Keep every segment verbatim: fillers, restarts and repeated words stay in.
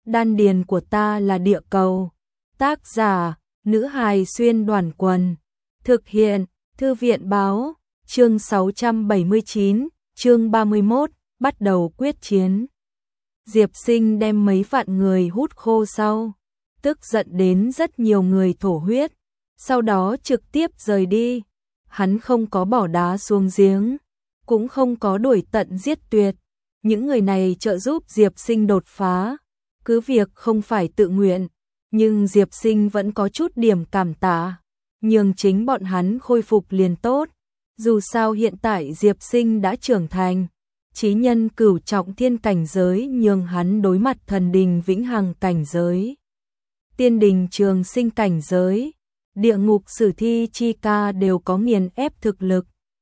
Đan điền của ta là địa cầu. Tác giả, nữ hài xuyên đoàn quần. Thực hiện, thư viện báo, chương sáu trăm bảy mươi chín, chương ba mươi mốt, bắt đầu quyết chiến. Diệp Sinh đem mấy vạn người hút khô sau, tức giận đến rất nhiều người thổ huyết, sau đó trực tiếp rời đi. Hắn không có bỏ đá xuống giếng, cũng không có đuổi tận giết tuyệt. Những người này trợ giúp Diệp Sinh đột phá, cứ việc không phải tự nguyện, nhưng Diệp Sinh vẫn có chút điểm cảm tạ, nhường chính bọn hắn khôi phục liền tốt. Dù sao hiện tại Diệp Sinh đã trưởng thành, chí nhân cửu trọng thiên cảnh giới nhường hắn đối mặt thần đình vĩnh hằng cảnh giới, tiên đình trường sinh cảnh giới, địa ngục sử thi chi ca đều có nghiền ép thực lực.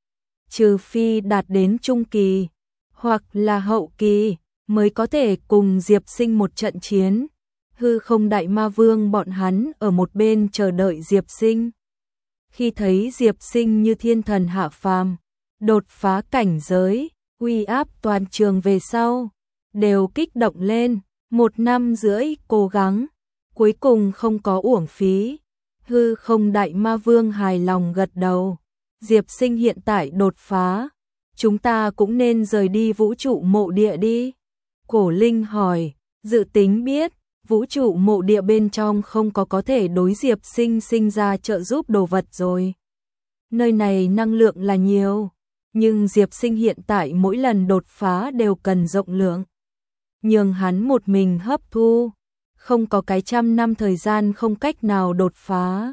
Trừ phi đạt đến trung kỳ, hoặc là hậu kỳ, mới có thể cùng Diệp Sinh một trận chiến. Hư không đại ma vương bọn hắn ở một bên chờ đợi Diệp Sinh. Khi thấy Diệp Sinh như thiên thần hạ phàm, đột phá cảnh giới, uy áp toàn trường về sau, đều kích động lên. Một năm rưỡi cố gắng, cuối cùng không có uổng phí. Hư không đại ma vương hài lòng gật đầu. Diệp Sinh hiện tại đột phá, chúng ta cũng nên rời đi vũ trụ mộ địa đi. Cổ Linh hỏi, dự tính biết, vũ trụ mộ địa bên trong không có có thể đối Diệp Sinh sinh ra trợ giúp đồ vật rồi. Nơi này năng lượng là nhiều, nhưng Diệp Sinh hiện tại mỗi lần đột phá đều cần rộng lượng. Nhường hắn một mình hấp thu, không có cái trăm năm thời gian không cách nào đột phá.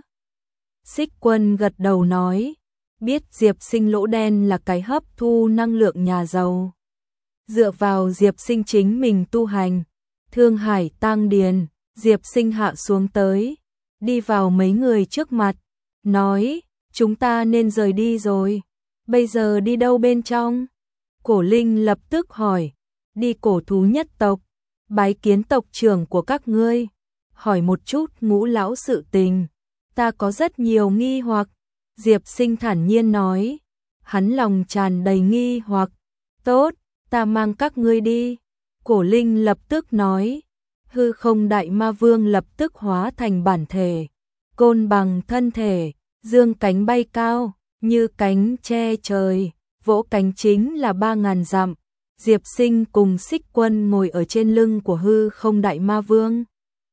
Xích Quân gật đầu nói, biết Diệp Sinh lỗ đen là cái hấp thu năng lượng nhà giàu. Dựa vào Diệp Sinh chính mình tu hành, Thương Hải Tang Điền, Diệp Sinh hạ xuống tới, đi vào mấy người trước mặt, nói, chúng ta nên rời đi rồi. Bây giờ đi đâu bên trong? Cổ Linh lập tức hỏi, đi cổ thú nhất tộc, bái kiến tộc trưởng của các ngươi, hỏi một chút Ngũ lão sự tình, ta có rất nhiều nghi hoặc. Diệp Sinh thản nhiên nói, hắn lòng tràn đầy nghi hoặc. Tốt, ta mang các ngươi đi. Cổ Linh lập tức nói, hư không đại ma vương lập tức hóa thành bản thể, côn bằng thân thể, dương cánh bay cao, như cánh che trời, vỗ cánh chính là ba ngàn dặm. Diệp Sinh cùng Xích Quân ngồi ở trên lưng của hư không đại ma vương,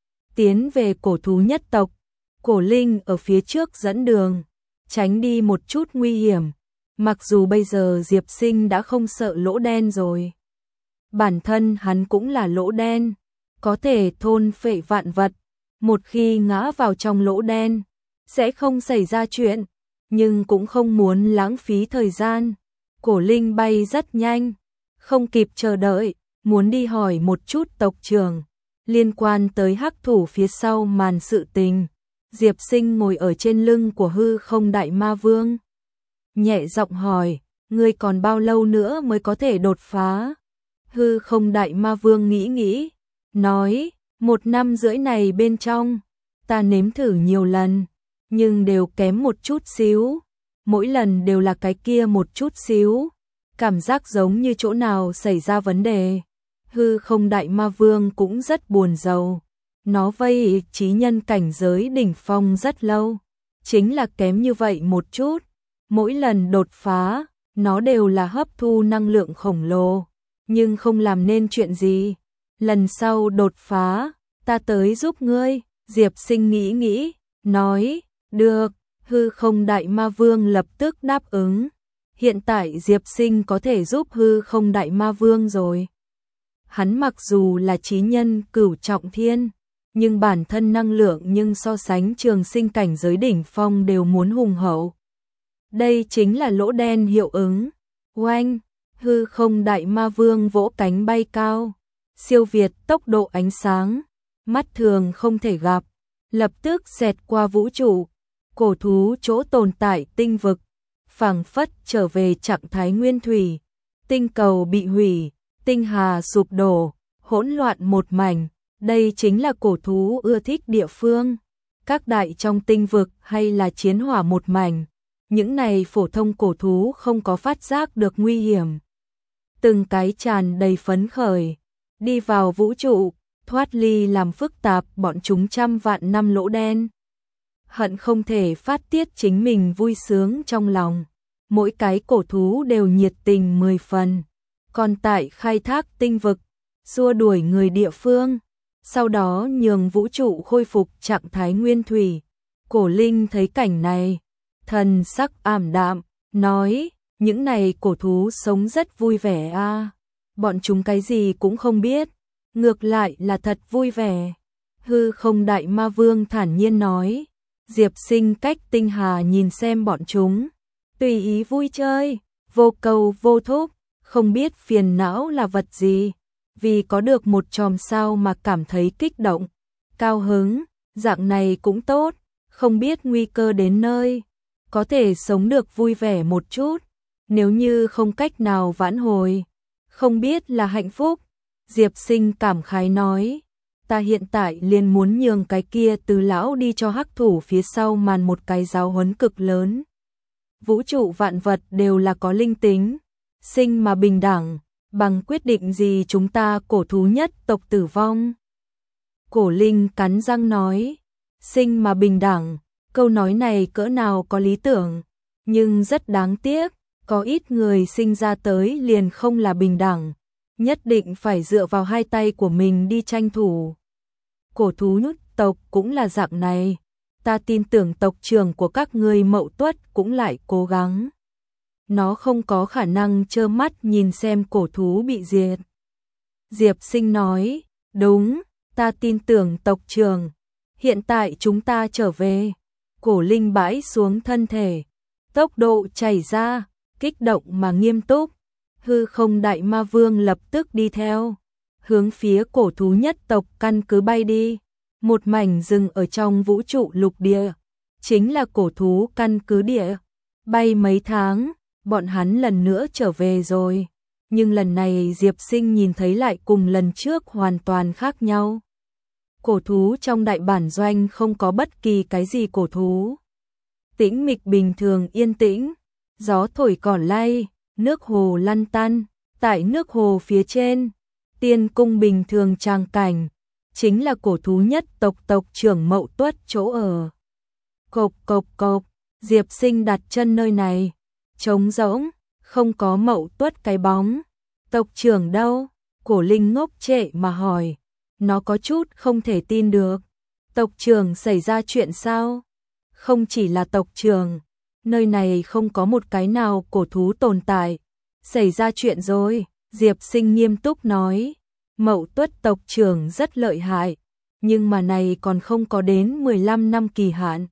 tiến về cổ thú nhất tộc. Cổ Linh ở phía trước dẫn đường, tránh đi một chút nguy hiểm. Mặc dù bây giờ Diệp Sinh đã không sợ lỗ đen rồi, bản thân hắn cũng là lỗ đen, có thể thôn phệ vạn vật, một khi ngã vào trong lỗ đen, sẽ không xảy ra chuyện, nhưng cũng không muốn lãng phí thời gian. Cổ Linh bay rất nhanh, không kịp chờ đợi, muốn đi hỏi một chút tộc trưởng, liên quan tới hắc thủ phía sau màn sự tình. Diệp Sinh ngồi ở trên lưng của hư không đại ma vương, nhẹ giọng hỏi, ngươi còn bao lâu nữa mới có thể đột phá? Hư không đại ma vương nghĩ nghĩ, nói, một năm rưỡi này bên trong, ta nếm thử nhiều lần, nhưng đều kém một chút xíu, mỗi lần đều là cái kia một chút xíu, cảm giác giống như chỗ nào xảy ra vấn đề. Hư không đại ma vương cũng rất buồn rầu, nó vây chí nhân cảnh giới đỉnh phong rất lâu, chính là kém như vậy một chút, mỗi lần đột phá, nó đều là hấp thu năng lượng khổng lồ, nhưng không làm nên chuyện gì. Lần sau đột phá, ta tới giúp ngươi. Diệp Sinh nghĩ nghĩ, nói, được. Hư không đại ma vương lập tức đáp ứng. Hiện tại Diệp Sinh có thể giúp hư không đại ma vương rồi. Hắn mặc dù là chí nhân cửu trọng thiên, nhưng bản thân năng lượng nhưng so sánh trường sinh cảnh giới đỉnh phong đều muốn hùng hậu. Đây chính là lỗ đen hiệu ứng. Oanh, hư không đại ma vương vỗ cánh bay cao, siêu việt tốc độ ánh sáng, mắt thường không thể gặp, lập tức xẹt qua vũ trụ, cổ thú chỗ tồn tại tinh vực, phảng phất trở về trạng thái nguyên thủy, tinh cầu bị hủy, tinh hà sụp đổ, hỗn loạn một mảnh. Đây chính là cổ thú ưa thích địa phương, các đại trong tinh vực hay là chiến hỏa một mảnh. Những này phổ thông cổ thú không có phát giác được nguy hiểm, từng cái tràn đầy phấn khởi, đi vào vũ trụ, thoát ly làm phức tạp bọn chúng trăm vạn năm lỗ đen. Hận không thể phát tiết chính mình vui sướng trong lòng. Mỗi cái cổ thú đều nhiệt tình mười phần. Còn tại khai thác tinh vực, xua đuổi người địa phương, sau đó nhường vũ trụ khôi phục trạng thái nguyên thủy. Cổ Linh thấy cảnh này, thần sắc ảm đạm, nói, những này cổ thú sống rất vui vẻ a, à. Bọn chúng cái gì cũng không biết, ngược lại là thật vui vẻ. Hư Không Đại Ma Vương thản nhiên nói, Diệp Sinh cách tinh hà nhìn xem bọn chúng, tùy ý vui chơi, vô cầu vô thúc, không biết phiền não là vật gì, vì có được một chòm sao mà cảm thấy kích động, cao hứng, dạng này cũng tốt, không biết nguy cơ đến nơi, có thể sống được vui vẻ một chút, nếu như không cách nào vãn hồi, không biết là hạnh phúc. Diệp Sinh cảm khái nói, ta hiện tại liền muốn nhường cái kia Từ lão đi cho hắc thủ phía sau màn một cái giáo huấn cực lớn. Vũ trụ vạn vật đều là có linh tính, sinh mà bình đẳng, bằng quyết định gì chúng ta cổ thú nhất tộc tử vong. Cổ Linh cắn răng nói, sinh mà bình đẳng, câu nói này cỡ nào có lý tưởng, nhưng rất đáng tiếc, có ít người sinh ra tới liền không là bình đẳng, nhất định phải dựa vào hai tay của mình đi tranh thủ. Cổ thú nhất tộc cũng là dạng này, ta tin tưởng tộc trưởng của các ngươi Mậu Tuất cũng lại cố gắng. Nó không có khả năng trơ mắt nhìn xem cổ thú bị diệt. Diệp Sinh nói, đúng, ta tin tưởng tộc trưởng. Hiện tại chúng ta trở về. Cổ Linh bãi xuống thân thể, tốc độ chảy ra, kích động mà nghiêm túc. Hư Không Đại Ma Vương lập tức đi theo, hướng phía cổ thú nhất tộc căn cứ bay đi. Một mảnh rừng ở trong vũ trụ lục địa, chính là cổ thú căn cứ địa. Bay mấy tháng, bọn hắn lần nữa trở về rồi, nhưng lần này Diệp Sinh nhìn thấy lại cùng lần trước hoàn toàn khác nhau. Cổ thú trong đại bản doanh không có bất kỳ cái gì cổ thú. Tĩnh mịch bình thường yên tĩnh, gió thổi cỏ lay, nước hồ lăn tăn, tại nước hồ phía trên, tiên cung bình thường tràng cảnh, chính là cổ thú nhất tộc tộc trưởng Mậu Tuất chỗ ở. Cộc cộc cộc, Diệp Sinh đặt chân nơi này, trống rỗng, không có Mậu Tuất cái bóng. Tộc trưởng đâu? Cổ Linh ngốc trệ mà hỏi, nó có chút không thể tin được. Tộc trưởng xảy ra chuyện sao? Không chỉ là tộc trưởng, nơi này không có một cái nào cổ thú tồn tại. Xảy ra chuyện rồi, Diệp Sinh nghiêm túc nói. Mậu Tuất tộc trưởng rất lợi hại, nhưng mà này còn không có đến mười lăm năm kỳ hạn.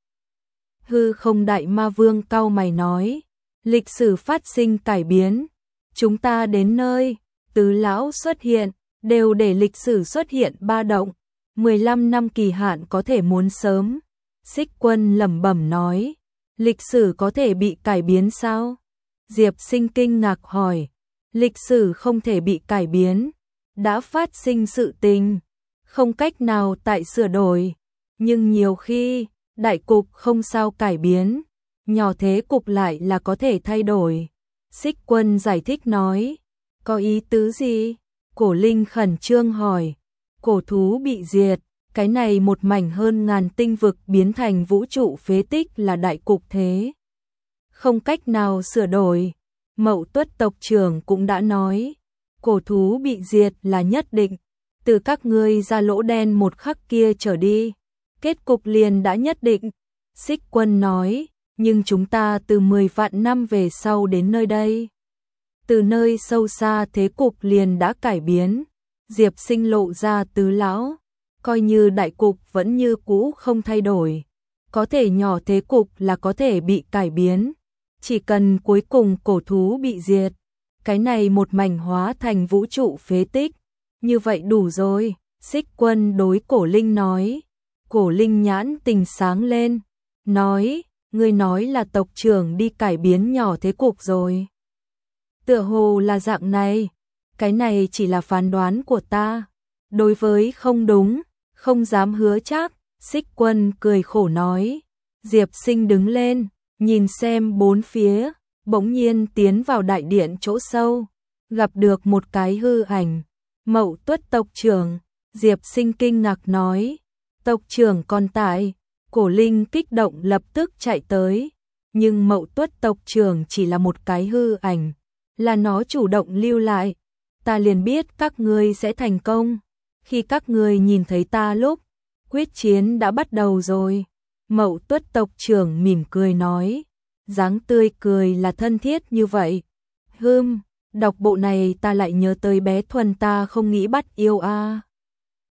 Hư Không Đại Ma Vương cau mày nói, lịch sử phát sinh cải biến, chúng ta đến nơi, Tứ lão xuất hiện, đều để lịch sử xuất hiện ba động, mười lăm năm kỳ hạn có thể muốn sớm. Xích Quân lẩm bẩm nói, lịch sử có thể bị cải biến sao? Diệp Sinh kinh ngạc hỏi, lịch sử không thể bị cải biến, đã phát sinh sự tình, không cách nào tại sửa đổi, nhưng nhiều khi, đại cục không sao cải biến, nhỏ thế cục lại là có thể thay đổi. Xích Quân giải thích nói, có ý tứ gì? Cổ Linh khẩn trương hỏi, cổ thú bị diệt, cái này một mảnh hơn ngàn tinh vực biến thành vũ trụ phế tích là đại cục thế, không cách nào sửa đổi. Mậu Tuất tộc trưởng cũng đã nói, cổ thú bị diệt là nhất định, từ các ngươi ra lỗ đen một khắc kia trở đi, kết cục liền đã nhất định. Xích Quân nói, nhưng chúng ta từ mười vạn năm về sau đến nơi đây, từ nơi sâu xa thế cục liền đã cải biến. Diệp Sinh lộ ra Tứ lão, coi như đại cục vẫn như cũ không thay đổi, có thể nhỏ thế cục là có thể bị cải biến, chỉ cần cuối cùng cổ thú bị diệt, cái này một mảnh hóa thành vũ trụ phế tích, như vậy đủ rồi. Xích Quân đối Cổ Linh nói. Cổ Linh nhãn tình sáng lên, nói, ngươi nói là tộc trưởng đi cải biến nhỏ thế cục rồi. Tựa hồ là dạng này, cái này chỉ là phán đoán của ta, đối với không đúng, không dám hứa chắc. Xích Quân cười khổ nói. Diệp Sinh đứng lên, nhìn xem bốn phía, bỗng nhiên tiến vào đại điện chỗ sâu, gặp được một cái hư ảnh, Mậu Tuất tộc trưởng. Diệp Sinh kinh ngạc nói, tộc trưởng còn tại. Cổ Linh kích động lập tức chạy tới, nhưng Mậu Tuất tộc trưởng chỉ là một cái hư ảnh, là nó chủ động lưu lại. Ta liền biết các ngươi sẽ thành công. Khi các ngươi nhìn thấy ta lúc, quyết chiến đã bắt đầu rồi. Mậu Tuất tộc trưởng mỉm cười nói, dáng tươi cười là thân thiết như vậy. Hừm, đọc bộ này ta lại nhớ tới bé Thuần ta không nghĩ bắt yêu a. À.